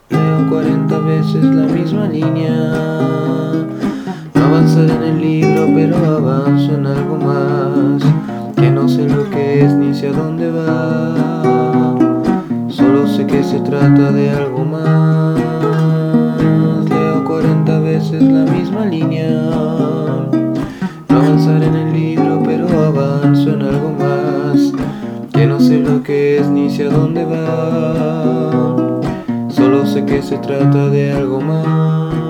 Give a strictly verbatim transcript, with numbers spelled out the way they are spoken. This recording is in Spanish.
Leo cuarenta veces la misma línea. No avanzar en el libro, pero avanzo en algo más, que no sé lo que es ni sé a dónde va. Solo sé que se trata de algo más. Leo cuarenta veces la misma línea. No avanzar en el libro, pero avanzo en algo más, que no sé lo que es ni sé a dónde va. Solo sé que se trata de algo más.